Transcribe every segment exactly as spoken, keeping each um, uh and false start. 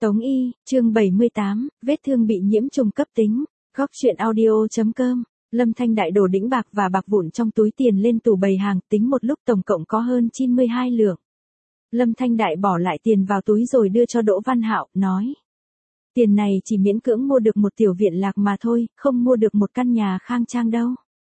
Tống Y, chương bảy mươi tám, vết thương bị nhiễm trùng cấp tính. Góc truyện audio.com. Lâm Thanh Đại đổ đĩnh bạc và bạc vụn trong túi tiền lên tủ bày hàng, tính một lúc tổng cộng có hơn chín mươi hai lượng. Lâm Thanh Đại bỏ lại tiền vào túi rồi đưa cho Đỗ Văn Hạo, nói: tiền này chỉ miễn cưỡng mua được một tiểu viện lạc mà thôi, không mua được một căn nhà khang trang đâu.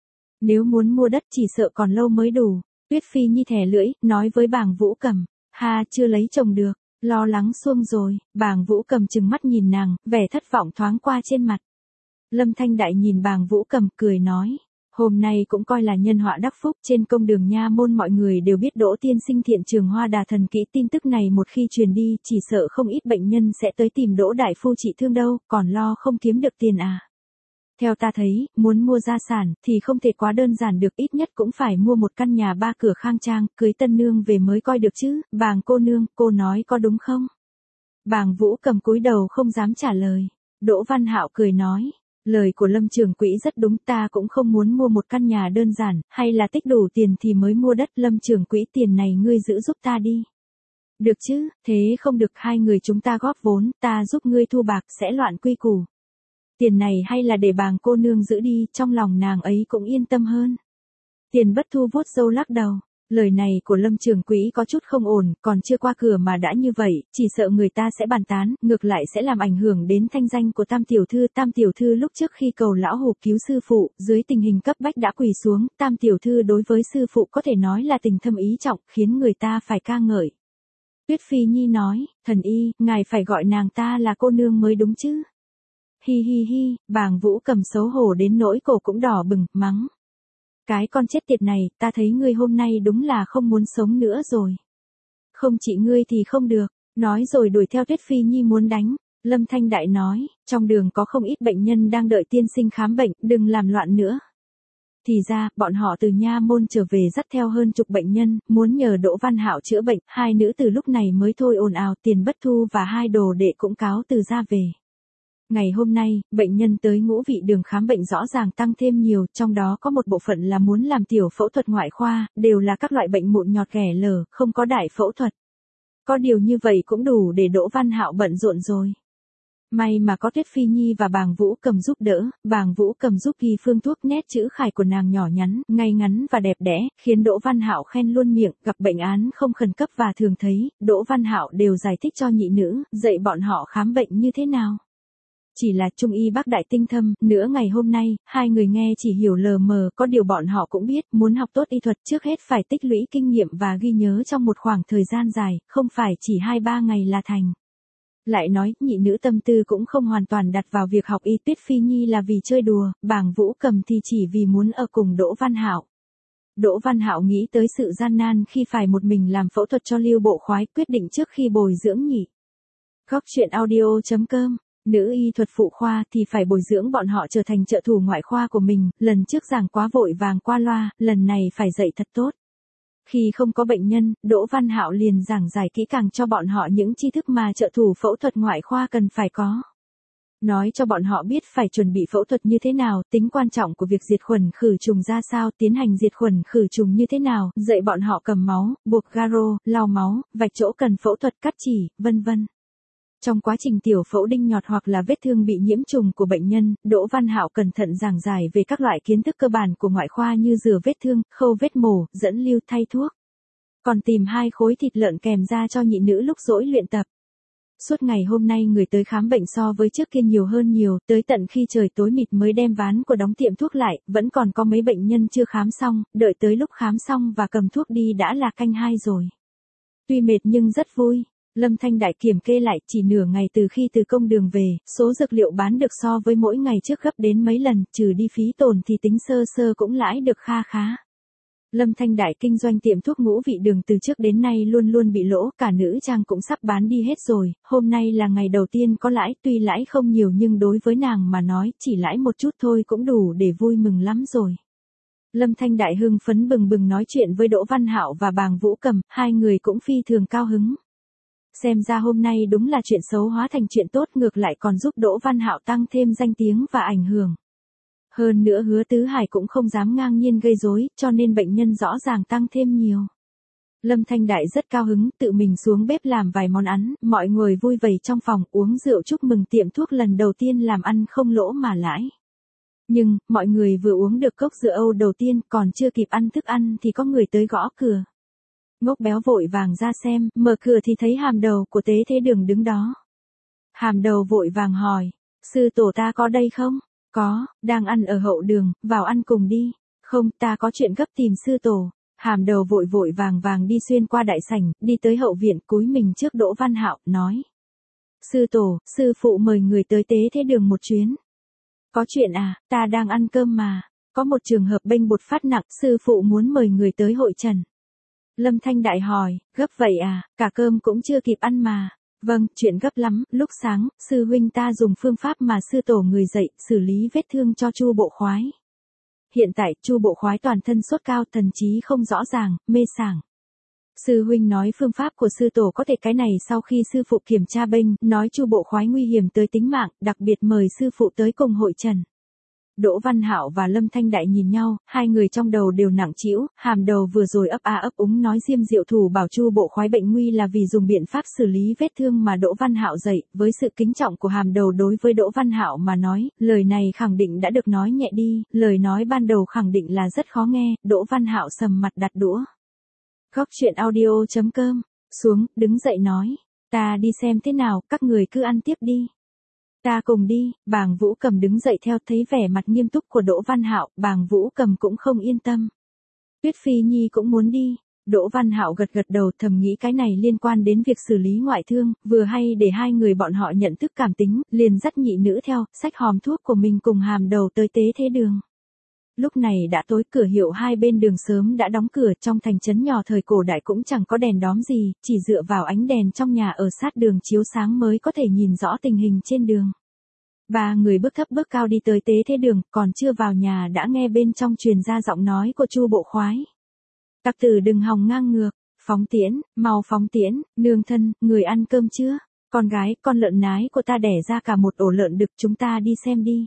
Nếu muốn mua đất chỉ sợ còn lâu mới đủ. Tuyết Phi Nhi thè lưỡi, nói với Bàng Vũ Cầm: ha, chưa lấy chồng được, lo lắng xuông rồi. Bàng Vũ Cầm trừng mắt nhìn nàng, vẻ thất vọng thoáng qua trên mặt. Lâm Thanh Đại nhìn Bàng Vũ Cầm, cười nói: hôm nay cũng coi là nhân họa đắc phúc, trên công đường nha môn mọi người đều biết Đỗ tiên sinh thiện trường hoa đà thần kỹ, tin tức này một khi truyền đi, chỉ sợ không ít bệnh nhân sẽ tới tìm Đỗ đại phu trị thương đâu, còn lo không kiếm được tiền à. Theo ta thấy, muốn mua gia sản, thì không thể quá đơn giản được, ít nhất cũng phải mua một căn nhà ba cửa khang trang, cưới tân nương về mới coi được chứ. Bàng cô nương, cô nói có đúng không? Bàng Vũ Cầm cúi đầu không dám trả lời. Đỗ Văn Hạo cười nói: lời của Lâm trưởng quỹ rất đúng, ta cũng không muốn mua một căn nhà đơn giản, hay là tích đủ tiền thì mới mua đất. Lâm trưởng quỹ, tiền này ngươi giữ giúp ta đi. Được chứ, thế không được, hai người chúng ta góp vốn, ta giúp ngươi thu bạc, sẽ loạn quy củ. Tiền này hay là để Bàng cô nương giữ đi, trong lòng nàng ấy cũng yên tâm hơn. Tiền Bất Thu vuốt râu lắc đầu. Lời này của Lâm trưởng quỹ có chút không ổn, còn chưa qua cửa mà đã như vậy, chỉ sợ người ta sẽ bàn tán, ngược lại sẽ làm ảnh hưởng đến thanh danh của Tam tiểu thư. Tam tiểu thư lúc trước khi cầu lão hủ cứu sư phụ, dưới tình hình cấp bách đã quỳ xuống, Tam tiểu thư đối với sư phụ có thể nói là tình thâm ý trọng, khiến người ta phải ca ngợi. Tuyết Phi Nhi nói: thần y, ngài phải gọi nàng ta là cô nương mới đúng chứ. Hi hi hi. Bàng Vũ Cầm xấu hổ đến nỗi cổ cũng đỏ bừng, mắng: cái con chết tiệt này, ta thấy ngươi hôm nay đúng là không muốn sống nữa rồi. Không chỉ ngươi thì không được. Nói rồi đuổi theo Tuyết Phi Nhi muốn đánh. Lâm Thanh Đại nói: trong đường có không ít bệnh nhân đang đợi tiên sinh khám bệnh, đừng làm loạn nữa. Thì ra, bọn họ từ nha môn trở về dắt theo hơn chục bệnh nhân, muốn nhờ Đỗ Văn Hạo chữa bệnh. Hai nữ từ lúc này mới thôi ồn ào, Tiền Bất Thu và hai đồ đệ cũng cáo từ ra về. Ngày hôm nay, bệnh nhân tới Ngũ Vị Đường khám bệnh rõ ràng tăng thêm nhiều, trong đó có một bộ phận là muốn làm tiểu phẫu thuật ngoại khoa, đều là các loại bệnh mụn nhọt ghẻ lở, không có đại phẫu thuật. Có điều như vậy cũng đủ để Đỗ Văn Hạo bận rộn rồi. May mà có Tuyết Phi Nhi và Bàng Vũ Cầm giúp đỡ. Bàng Vũ Cầm giúp ghi phương thuốc, nét chữ khải của nàng nhỏ nhắn, ngay ngắn và đẹp đẽ, khiến Đỗ Văn Hạo khen luôn miệng. Gặp bệnh án không khẩn cấp và thường thấy, Đỗ Văn Hạo đều giải thích cho nhị nữ, dạy bọn họ khám bệnh như thế nào. Chỉ là trung y bác đại tinh thâm, nửa ngày hôm nay, hai người nghe chỉ hiểu lờ mờ, có điều bọn họ cũng biết, muốn học tốt y thuật trước hết phải tích lũy kinh nghiệm và ghi nhớ trong một khoảng thời gian dài, không phải chỉ hai ba ngày là thành. Lại nói, nhị nữ tâm tư cũng không hoàn toàn đặt vào việc học y. Tuyết Phi Nhi là vì chơi đùa, Bàng Vũ Cầm thì chỉ vì muốn ở cùng Đỗ Văn Hạo. Đỗ Văn Hạo nghĩ tới sự gian nan khi phải một mình làm phẫu thuật cho Lưu Bộ Khoái, quyết định trước khi bồi dưỡng nhị. Góc truyện audio.com. Nữ y thuật phụ khoa thì phải bồi dưỡng bọn họ trở thành trợ thủ ngoại khoa của mình, lần trước giảng quá vội vàng qua loa, lần này phải dạy thật tốt. Khi không có bệnh nhân, Đỗ Văn Hạo liền giảng giải kỹ càng cho bọn họ những tri thức mà trợ thủ phẫu thuật ngoại khoa cần phải có. Nói cho bọn họ biết phải chuẩn bị phẫu thuật như thế nào, tính quan trọng của việc diệt khuẩn khử trùng ra sao, tiến hành diệt khuẩn khử trùng như thế nào, dạy bọn họ cầm máu, buộc garo, lau máu, vạch chỗ cần phẫu thuật, cắt chỉ, vân vân. Trong quá trình tiểu phẫu đinh nhọt hoặc là vết thương bị nhiễm trùng của bệnh nhân, Đỗ Văn Hạo cẩn thận giảng giải về các loại kiến thức cơ bản của ngoại khoa như rửa vết thương, khâu vết mổ, dẫn lưu, thay thuốc. Còn tìm hai khối thịt lợn kèm ra cho nhị nữ lúc rỗi luyện tập. Suốt ngày hôm nay người tới khám bệnh so với trước kia nhiều hơn nhiều, tới tận khi trời tối mịt mới đem ván của đóng tiệm thuốc lại, vẫn còn có mấy bệnh nhân chưa khám xong, đợi tới lúc khám xong và cầm thuốc đi đã là canh hai rồi. Tuy mệt nhưng rất vui. Lâm Thanh Đại kiểm kê lại, chỉ nửa ngày từ khi từ công đường về, số dược liệu bán được so với mỗi ngày trước gấp đến mấy lần, trừ đi phí tồn thì tính sơ sơ cũng lãi được kha khá. Lâm Thanh Đại kinh doanh tiệm thuốc Ngũ Vị Đường từ trước đến nay luôn luôn bị lỗ, cả nữ trang cũng sắp bán đi hết rồi, hôm nay là ngày đầu tiên có lãi, tuy lãi không nhiều nhưng đối với nàng mà nói, chỉ lãi một chút thôi cũng đủ để vui mừng lắm rồi. Lâm Thanh Đại hưng phấn bừng bừng nói chuyện với Đỗ Văn Hạo và Bàng Vũ Cầm, hai người cũng phi thường cao hứng. Xem ra hôm nay đúng là chuyện xấu hóa thành chuyện tốt, ngược lại còn giúp Đỗ Văn Hạo tăng thêm danh tiếng và ảnh hưởng. Hơn nữa Hứa Tứ Hải cũng không dám ngang nhiên gây rối, cho nên bệnh nhân rõ ràng tăng thêm nhiều. Lâm Thanh Đại rất cao hứng, tự mình xuống bếp làm vài món ăn, mọi người vui vầy trong phòng uống rượu chúc mừng tiệm thuốc lần đầu tiên làm ăn không lỗ mà lãi. Nhưng, mọi người vừa uống được cốc rượu Âu đầu tiên còn chưa kịp ăn thức ăn thì có người tới gõ cửa. Ngốc béo vội vàng ra xem, mở cửa thì thấy Hàm Đầu của Tế Thế Đường đứng đó. Hàm Đầu vội vàng hỏi, sư tổ ta có đây không? Có, đang ăn ở hậu đường, vào ăn cùng đi. Không, ta có chuyện gấp tìm sư tổ. Hàm Đầu vội vội vàng vàng đi xuyên qua đại sảnh, đi tới hậu viện cúi mình trước Đỗ Văn Hạo, nói. Sư tổ, sư phụ mời người tới Tế Thế Đường một chuyến. Có chuyện à, ta đang ăn cơm mà. Có một trường hợp bênh bột phát nặng, sư phụ muốn mời người tới hội trần. Lâm Thanh Đại hỏi, gấp vậy à, cả cơm cũng chưa kịp ăn mà. Vâng, chuyện gấp lắm, lúc sáng, sư huynh ta dùng phương pháp mà sư tổ người dạy, xử lý vết thương cho Chu Bộ Khoái. Hiện tại, Chu Bộ Khoái toàn thân sốt cao, thần trí không rõ ràng, mê sảng. Sư huynh nói phương pháp của sư tổ có thể cái này sau khi sư phụ kiểm tra bênh, nói Chu Bộ Khoái nguy hiểm tới tính mạng, đặc biệt mời sư phụ tới cùng hội trần. Đỗ Văn Hạo và Lâm Thanh Đại nhìn nhau, hai người trong đầu đều nặng trĩu, Hàm Đầu vừa rồi ấp a ấp úng nói Diêm Diệu Thủ bảo Chu Bộ Khoái bệnh nguy là vì dùng biện pháp xử lý vết thương mà Đỗ Văn Hạo dạy, với sự kính trọng của Hàm Đầu đối với Đỗ Văn Hạo mà nói, lời này khẳng định đã được nói nhẹ đi, lời nói ban đầu khẳng định là rất khó nghe, Đỗ Văn Hạo sầm mặt đặt đũa. Góc truyện audio chấm com, xuống, đứng dậy nói, ta đi xem thế nào, các người cứ ăn tiếp đi. Ta cùng đi, Bàng Vũ Cầm đứng dậy theo thấy vẻ mặt nghiêm túc của Đỗ Văn Hạo, Bàng Vũ Cầm cũng không yên tâm. Tuyết Phi Nhi cũng muốn đi, Đỗ Văn Hạo gật gật đầu thầm nghĩ cái này liên quan đến việc xử lý ngoại thương, vừa hay để hai người bọn họ nhận thức cảm tính, liền dắt nhị nữ theo, xách hòm thuốc của mình cùng Hàm Đầu tới Tế Thế Đường. Lúc này đã tối, cửa hiệu hai bên đường sớm đã đóng cửa, trong thành trấn nhỏ thời cổ đại cũng chẳng có đèn đóm gì, chỉ dựa vào ánh đèn trong nhà ở sát đường chiếu sáng mới có thể nhìn rõ tình hình trên đường. Ba người bước thấp bước cao đi tới Tế Thế Đường, còn chưa vào nhà đã nghe bên trong truyền ra giọng nói của Chu Bộ Khoái. Tặc tử đừng hòng ngang ngược, phóng tiễn, mau phóng tiễn, nương thân, người ăn cơm chưa? Con gái, con lợn nái của ta đẻ ra cả một ổ lợn đực, chúng ta đi xem đi.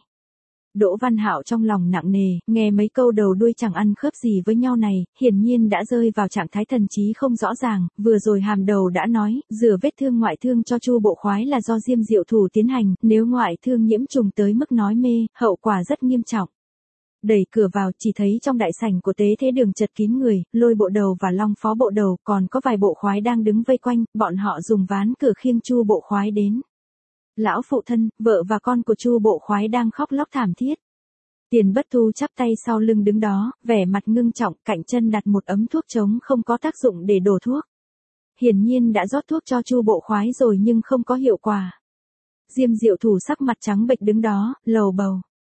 Đỗ Văn Hạo trong lòng nặng nề, nghe mấy câu đầu đuôi chẳng ăn khớp gì với nhau này, hiển nhiên đã rơi vào trạng thái thần trí không rõ ràng, vừa rồi Hàm Đầu đã nói, rửa vết thương ngoại thương cho Chu Bộ Khoái là do Diêm Diệu Thủ tiến hành, nếu ngoại thương nhiễm trùng tới mức nói mê, hậu quả rất nghiêm trọng. Đẩy cửa vào, chỉ thấy trong đại sảnh của Tế Thế Đường chật kín người, Lôi Bộ Đầu và Long Phó Bộ Đầu, còn có vài bộ khoái đang đứng vây quanh, bọn họ dùng ván cửa khiêng Chu Bộ Khoái đến. Lão phụ thân, vợ và con của Chu Bộ Khoái đang khóc lóc thảm thiết. Tiền Bất Thu chắp tay sau lưng đứng đó, vẻ mặt ngưng trọng, cạnh chân đặt một ấm thuốc trống không có tác dụng để đổ thuốc. Hiển nhiên đã rót thuốc cho Chu Bộ Khoái rồi nhưng không có hiệu quả. Diêm Diệu Thủ sắc mặt trắng bệch đứng đó, lầu bầu.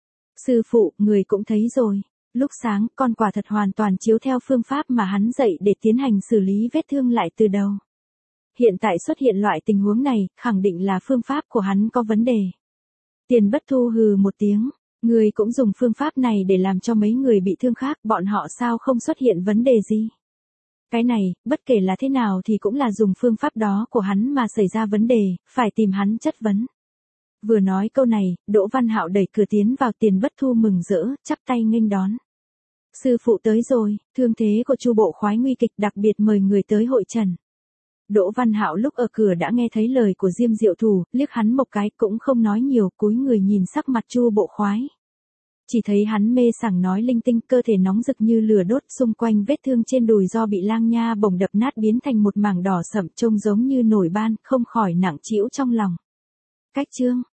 Sư phụ, người cũng thấy rồi. Lúc sáng, con quả thật hoàn toàn chiếu theo phương pháp mà hắn dạy để tiến hành xử lý vết thương lại từ đầu. Hiện tại xuất hiện loại tình huống này, khẳng định là phương pháp của hắn có vấn đề. Tiền Bất Thu hừ một tiếng, người cũng dùng phương pháp này để làm cho mấy người bị thương khác, bọn họ sao không xuất hiện vấn đề gì. Cái này, bất kể là thế nào thì cũng là dùng phương pháp đó của hắn mà xảy ra vấn đề, phải tìm hắn chất vấn. Vừa nói câu này, Đỗ Văn Hạo đẩy cửa tiến vào, Tiền Bất Thu mừng rỡ, chắp tay nghênh đón. Sư phụ tới rồi, thương thế của Chu Bộ Khoái nguy kịch, đặc biệt mời người tới hội trần. Đỗ Văn Hạo lúc ở cửa đã nghe thấy lời của Diêm Diệu Thủ, liếc hắn một cái cũng không nói nhiều, cúi người nhìn sắc mặt Chu Bộ Khoái. Chỉ thấy hắn mê sảng nói linh tinh, cơ thể nóng rực như lửa đốt, xung quanh vết thương trên đùi do bị lang nha bổng đập nát biến thành một mảng đỏ sậm trông giống như nổi ban, không khỏi nặng trĩu trong lòng. Cách chương